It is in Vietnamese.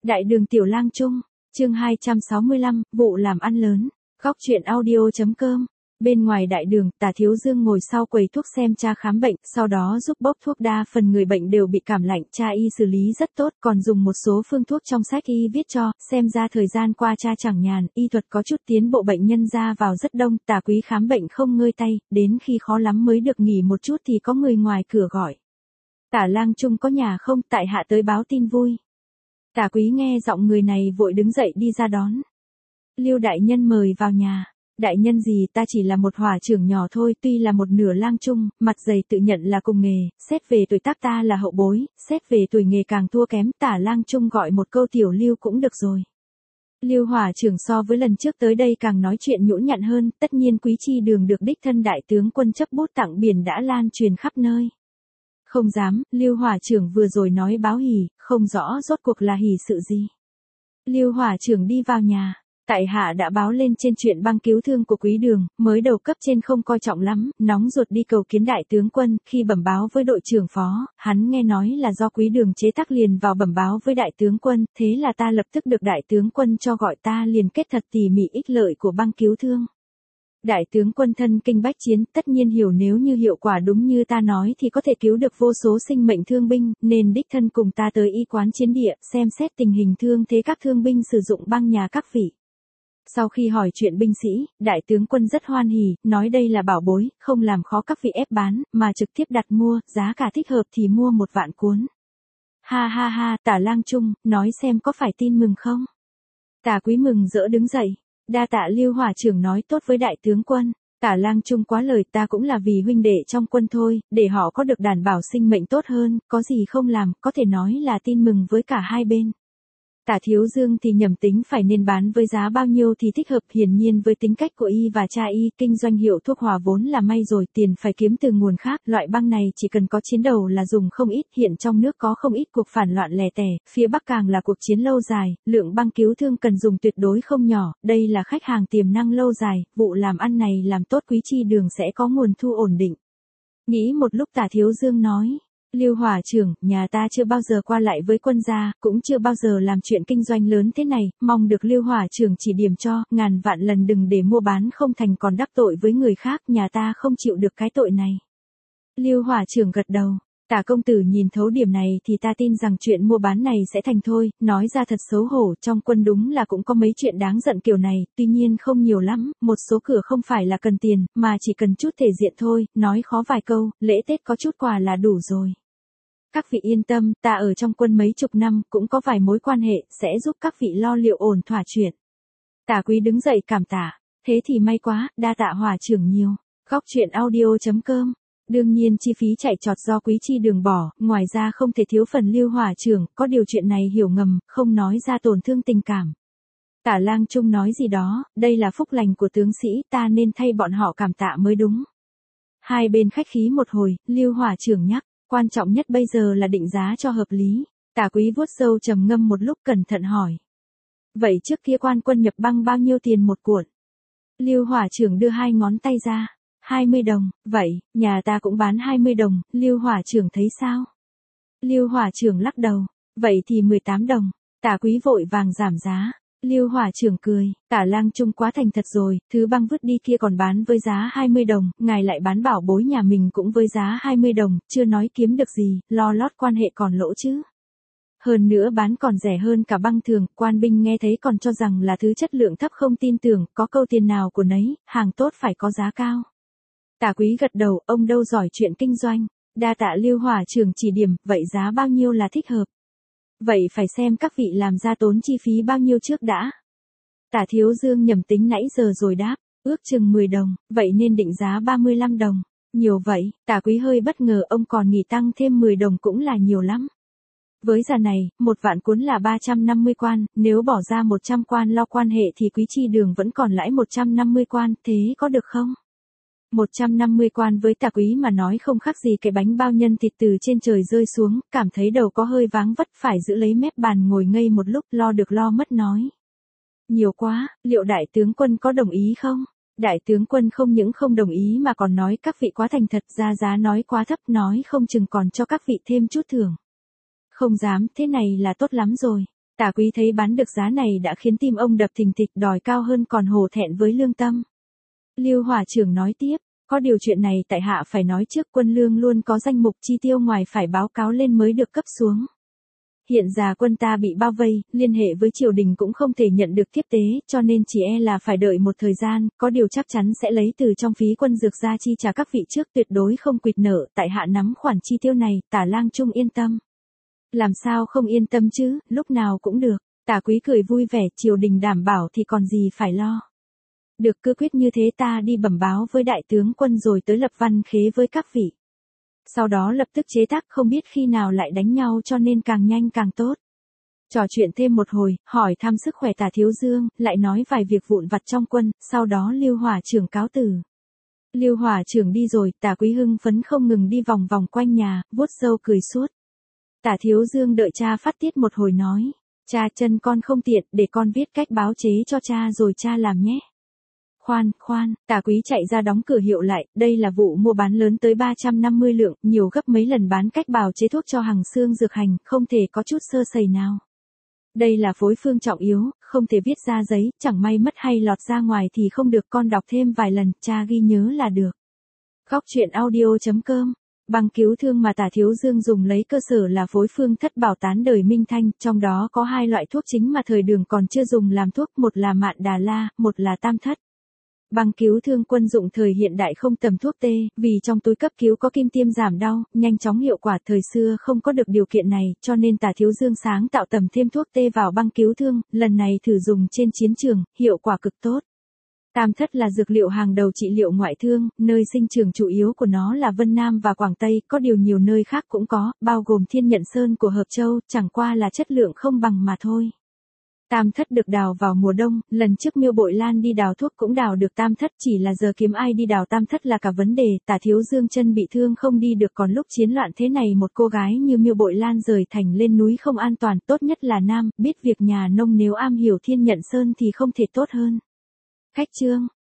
Đại đường Tiểu Lang Trung, chương 265, vụ làm ăn lớn. Góc truyện audio.com. Bên ngoài đại đường, Tả Thiếu Dương ngồi sau quầy thuốc xem cha khám bệnh, sau đó giúp bốc thuốc. Đa phần người bệnh đều bị cảm lạnh, cha y xử lý rất tốt, còn dùng một số phương thuốc trong sách y viết cho, xem ra thời gian qua cha chẳng nhàn, y thuật có chút tiến bộ, bệnh nhân ra vào rất đông. Tả Quý khám bệnh không ngơi tay, đến khi khó lắm mới được nghỉ một chút thì có người ngoài cửa gọi. Tả Lang Trung có nhà không, tại hạ tới báo tin vui. Tả Quý nghe giọng người này vội đứng dậy đi ra đón. Lưu đại nhân mời vào nhà. Đại nhân gì, ta chỉ là một hỏa trưởng nhỏ thôi, tuy là một nửa lang trung, mặt dày tự nhận là cùng nghề, xét về tuổi tác ta là hậu bối, xét về tuổi nghề càng thua kém. Tả Lang Trung gọi một câu tiểu Lưu cũng được rồi. Lưu hỏa trưởng so với lần trước tới đây càng nói chuyện nhũn nhặn hơn, tất nhiên Quý Chi Đường được đích thân đại tướng quân chấp bút tặng biển đã lan truyền khắp nơi. Không dám, Lưu hỏa trưởng vừa rồi nói báo hỉ, không rõ rốt cuộc là hỉ sự gì. Lưu hỏa trưởng đi vào nhà. Tại hạ đã báo lên trên chuyện băng cứu thương của Quý Đường, mới đầu cấp trên không coi trọng lắm, nóng ruột đi cầu kiến đại tướng quân. Khi bẩm báo với đội trưởng phó, hắn nghe nói là do Quý Đường chế tác liền vào bẩm báo với đại tướng quân, thế là ta lập tức được đại tướng quân cho gọi ta liền kết thật tỉ mỉ ích lợi của băng cứu thương. Đại tướng quân thân kinh bách chiến, tất nhiên hiểu nếu như hiệu quả đúng như ta nói thì có thể cứu được vô số sinh mệnh thương binh, nên đích thân cùng ta tới y quán chiến địa, xem xét tình hình thương thế các thương binh sử dụng băng nhà các vị. Sau khi hỏi chuyện binh sĩ, đại tướng quân rất hoan hỉ, nói đây là bảo bối, không làm khó các vị ép bán, mà trực tiếp đặt mua, giá cả thích hợp thì mua 1 vạn cuốn. Ha ha ha, Tả Lang Trung, nói xem có phải tin mừng không? Tả Quý mừng rỡ đứng dậy. Đa tạ Lưu hỏa trưởng nói tốt với đại tướng quân. Tả Lang Trung quá lời, ta cũng là vì huynh đệ trong quân thôi, để họ có được đảm bảo sinh mệnh tốt hơn, có gì không làm, có thể nói là tin mừng với cả hai bên. Tả Thiếu Dương thì nhầm tính phải nên bán với giá bao nhiêu thì thích hợp, hiển nhiên với tính cách của y và cha y, kinh doanh hiệu thuốc hòa vốn là may rồi, tiền phải kiếm từ nguồn khác, loại băng này chỉ cần có chiến đầu là dùng không ít, hiện trong nước có không ít cuộc phản loạn lẻ tẻ, phía Bắc càng là cuộc chiến lâu dài, lượng băng cứu thương cần dùng tuyệt đối không nhỏ, đây là khách hàng tiềm năng lâu dài, vụ làm ăn này làm tốt Quý Chi Đường sẽ có nguồn thu ổn định. Nghĩ một lúc Tả Thiếu Dương nói. Lưu hỏa trưởng, nhà ta chưa bao giờ qua lại với quân gia, cũng chưa bao giờ làm chuyện kinh doanh lớn thế này, mong được Lưu hỏa trưởng chỉ điểm cho, ngàn vạn lần đừng để mua bán không thành còn đắc tội với người khác, nhà ta không chịu được cái tội này. Lưu hỏa trưởng gật đầu. Tả công tử nhìn thấu điểm này thì ta tin rằng chuyện mua bán này sẽ thành thôi, nói ra thật xấu hổ, trong quân đúng là cũng có mấy chuyện đáng giận kiểu này, tuy nhiên không nhiều lắm, một số cửa không phải là cần tiền, mà chỉ cần chút thể diện thôi, nói khó vài câu, lễ Tết có chút quà là đủ rồi. Các vị yên tâm, ta ở trong quân mấy chục năm, cũng có vài mối quan hệ, sẽ giúp các vị lo liệu ổn thỏa chuyện. Tả Quý đứng dậy cảm tạ, thế thì may quá, đa tạ hỏa trưởng nhiều. Góc truyện audio.com. Đương nhiên chi phí chạy trọt do Quý Chi Đường bỏ, ngoài ra không thể thiếu phần Lưu hỏa trưởng, có điều chuyện này hiểu ngầm, không nói ra tổn thương tình cảm. Tả Lang Trung nói gì đó, đây là phúc lành của tướng sĩ, ta nên thay bọn họ cảm tạ mới đúng. Hai bên khách khí một hồi, Lưu hỏa trưởng nhắc. Quan trọng nhất bây giờ là định giá cho hợp lý. Tả Quý vuốt râu trầm ngâm một lúc cẩn thận hỏi. Vậy trước kia quan quân nhập băng bao nhiêu tiền một cuộn? Lưu hỏa trưởng đưa 2 ngón tay ra. 20 đồng, vậy, nhà ta cũng bán 20 đồng, Lưu hỏa trưởng thấy sao? Lưu hỏa trưởng lắc đầu, vậy thì 18 đồng. Tả Quý vội vàng giảm giá. Lưu hỏa trưởng cười, Tả Lang Trung quá thành thật rồi, thứ băng vứt đi kia còn bán với giá 20 đồng, ngài lại bán bảo bối nhà mình cũng với giá 20 đồng, chưa nói kiếm được gì, lo lót quan hệ còn lỗ chứ. Hơn nữa bán còn rẻ hơn cả băng thường, quan binh nghe thấy còn cho rằng là thứ chất lượng thấp không tin tưởng, có câu tiền nào của nấy, hàng tốt phải có giá cao. Tả Quý gật đầu, ông đâu giỏi chuyện kinh doanh, đa tạ Lưu hỏa trưởng chỉ điểm, vậy giá bao nhiêu là thích hợp? Vậy phải xem các vị làm ra tốn chi phí bao nhiêu trước đã. Tả Thiếu Dương nhầm tính nãy giờ rồi đáp, ước chừng 10 đồng, vậy nên định giá 35 đồng. Nhiều vậy, Tả Quý hơi bất ngờ, ông còn nghĩ tăng thêm 10 đồng cũng là nhiều lắm. Với giá này, 1 vạn cuốn là 350 quan, nếu bỏ ra 100 quan lo quan hệ thì Quý Chi Đường vẫn còn lãi 150 quan, thế có được không? 150 quan với Tả Quý mà nói không khác gì cái bánh bao nhân thịt từ trên trời rơi xuống, cảm thấy đầu có hơi váng vất, phải giữ lấy mép bàn ngồi ngây một lúc, lo được lo mất nói. Nhiều quá, liệu đại tướng quân có đồng ý không? Đại tướng quân không những không đồng ý mà còn nói các vị quá thành thật, ra giá nói quá thấp, nói không chừng còn cho các vị thêm chút thưởng. Không dám, thế này là tốt lắm rồi. Tả Quý thấy bán được giá này đã khiến tim ông đập thình thịch, đòi cao hơn còn hổ thẹn với lương tâm. Lưu Hỏa Trưởng nói tiếp, có điều chuyện này tại hạ phải nói trước, quân lương luôn có danh mục chi tiêu ngoài phải báo cáo lên mới được cấp xuống. Hiện giờ quân ta bị bao vây, liên hệ với triều đình cũng không thể nhận được tiếp tế, cho nên chỉ e là phải đợi một thời gian, có điều chắc chắn sẽ lấy từ trong phí quân dược ra chi trả các vị trước, tuyệt đối không quỵt nợ, tại hạ nắm khoản chi tiêu này, Tả lang trung yên tâm. Làm sao không yên tâm chứ, lúc nào cũng được. Tả Quý cười vui vẻ, triều đình đảm bảo thì còn gì phải lo. Được, cứ quyết như thế, ta đi bẩm báo với đại tướng quân rồi tới lập văn khế với các vị. Sau đó lập tức chế tác, không biết khi nào lại đánh nhau, cho nên càng nhanh càng tốt. Trò chuyện thêm một hồi, hỏi thăm sức khỏe Tả Thiếu Dương, lại nói vài việc vụn vặt trong quân, sau đó Lưu Hỏa Trưởng cáo từ. Lưu Hỏa Trưởng đi rồi, Tả Quý hưng phấn không ngừng đi vòng vòng quanh nhà, vuốt râu cười suốt. Tả Thiếu Dương đợi cha phát tiết một hồi nói, cha, chân con không tiện, để con viết cách báo chế cho cha rồi cha làm nhé. Khoan, Tả Quý chạy ra đóng cửa hiệu lại, đây là vụ mua bán lớn tới 350 lượng, nhiều gấp mấy lần bán cách bào chế thuốc cho Hằng Xương Dược Hành, không thể có chút sơ sẩy nào. Đây là phối phương trọng yếu, không thể viết ra giấy, chẳng may mất hay lọt ra ngoài thì không được, con đọc thêm vài lần, cha ghi nhớ là được. Góc truyện audio.com. Băng cứu thương mà Tả Thiếu Dương dùng lấy cơ sở là phối phương thất bảo tán đời Minh Thanh, trong đó có hai loại thuốc chính mà thời Đường còn chưa dùng làm thuốc, một là Mạn Đà La, một là Tam Thất. Băng cứu thương quân dụng thời hiện đại không tầm thuốc tê, vì trong túi cấp cứu có kim tiêm giảm đau, nhanh chóng hiệu quả, thời xưa không có được điều kiện này, cho nên Tả Thiếu Dương sáng tạo tầm thêm thuốc tê vào băng cứu thương, lần này thử dùng trên chiến trường, hiệu quả cực tốt. Tam Thất là dược liệu hàng đầu trị liệu ngoại thương, nơi sinh trưởng chủ yếu của nó là Vân Nam và Quảng Tây, có điều nhiều nơi khác cũng có, bao gồm Thiên Nhận Sơn của Hợp Châu, chẳng qua là chất lượng không bằng mà thôi. Tam Thất được đào vào mùa đông, lần trước Miêu Bội Lan đi đào thuốc cũng đào được Tam Thất, chỉ là giờ kiếm ai đi đào Tam Thất là cả vấn đề. Tả Thiếu Dương chân bị thương không đi được, còn lúc chiến loạn thế này một cô gái như Miêu Bội Lan rời thành lên núi không an toàn, tốt nhất là nam, biết việc nhà nông, nếu am hiểu Thiên Nhận Sơn thì không thể tốt hơn. Khách chương